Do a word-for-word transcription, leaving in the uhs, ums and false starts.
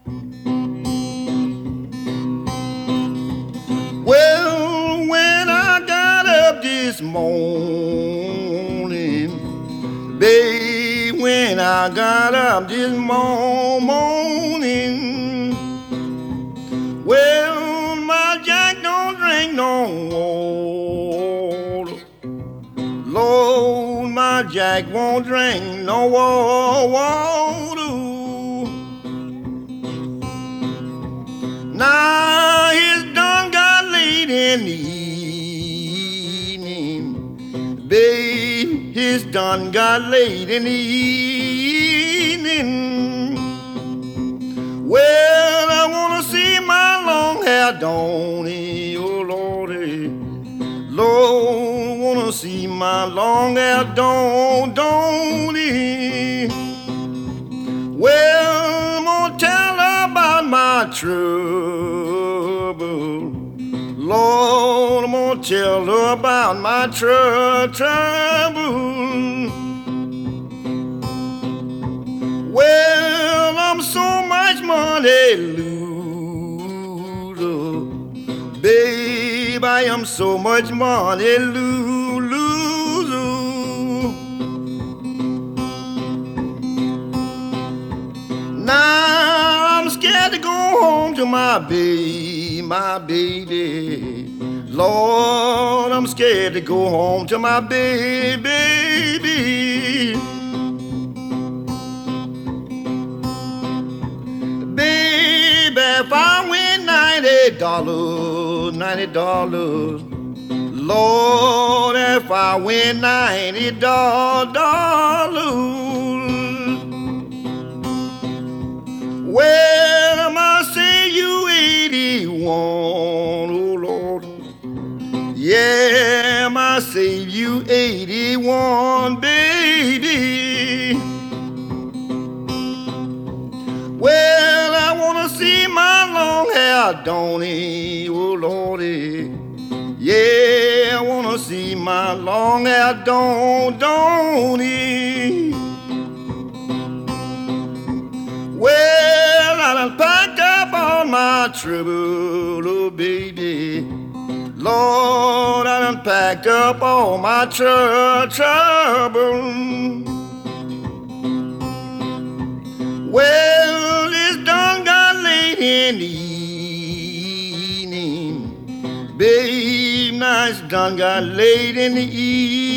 Well, when I got up this morning, babe, when I got up this mo- morning, well, my Jack don't drink no water. Lord, my Jack won't drink no wa- water. Now it's done got late in the evening, babe, it's done got late in the evening. Well, I wanna see my long hair, Donny, oh Lordy. Lord, wanna see my long hair, Don, Donny. Well, I'm gonna tell her about my trouble. Lord, I'm gonna tell her about my tr- trouble. Well, I'm so much money loser. Babe, I am so much money lo- loser. Now I'm scared to go home to my baby, my baby. Lord, I'm scared to go home to my baby, baby. Baby, if I win ninety dollars, ninety dollars. Lord, if I win ninety dollars. Well, I must say you eighty-one, oh Lord. Yeah, I must say you eighty-one, baby. Well, I wanna see my long hair, Donny, oh Lordy. Yeah, I wanna see my long hair, Don, Donny. Well, I done packed up all my trouble, oh baby. Lord, I done packed up all my tr- trouble. Well, it's done got late in the evening, babe. Now it's done got late in the evening.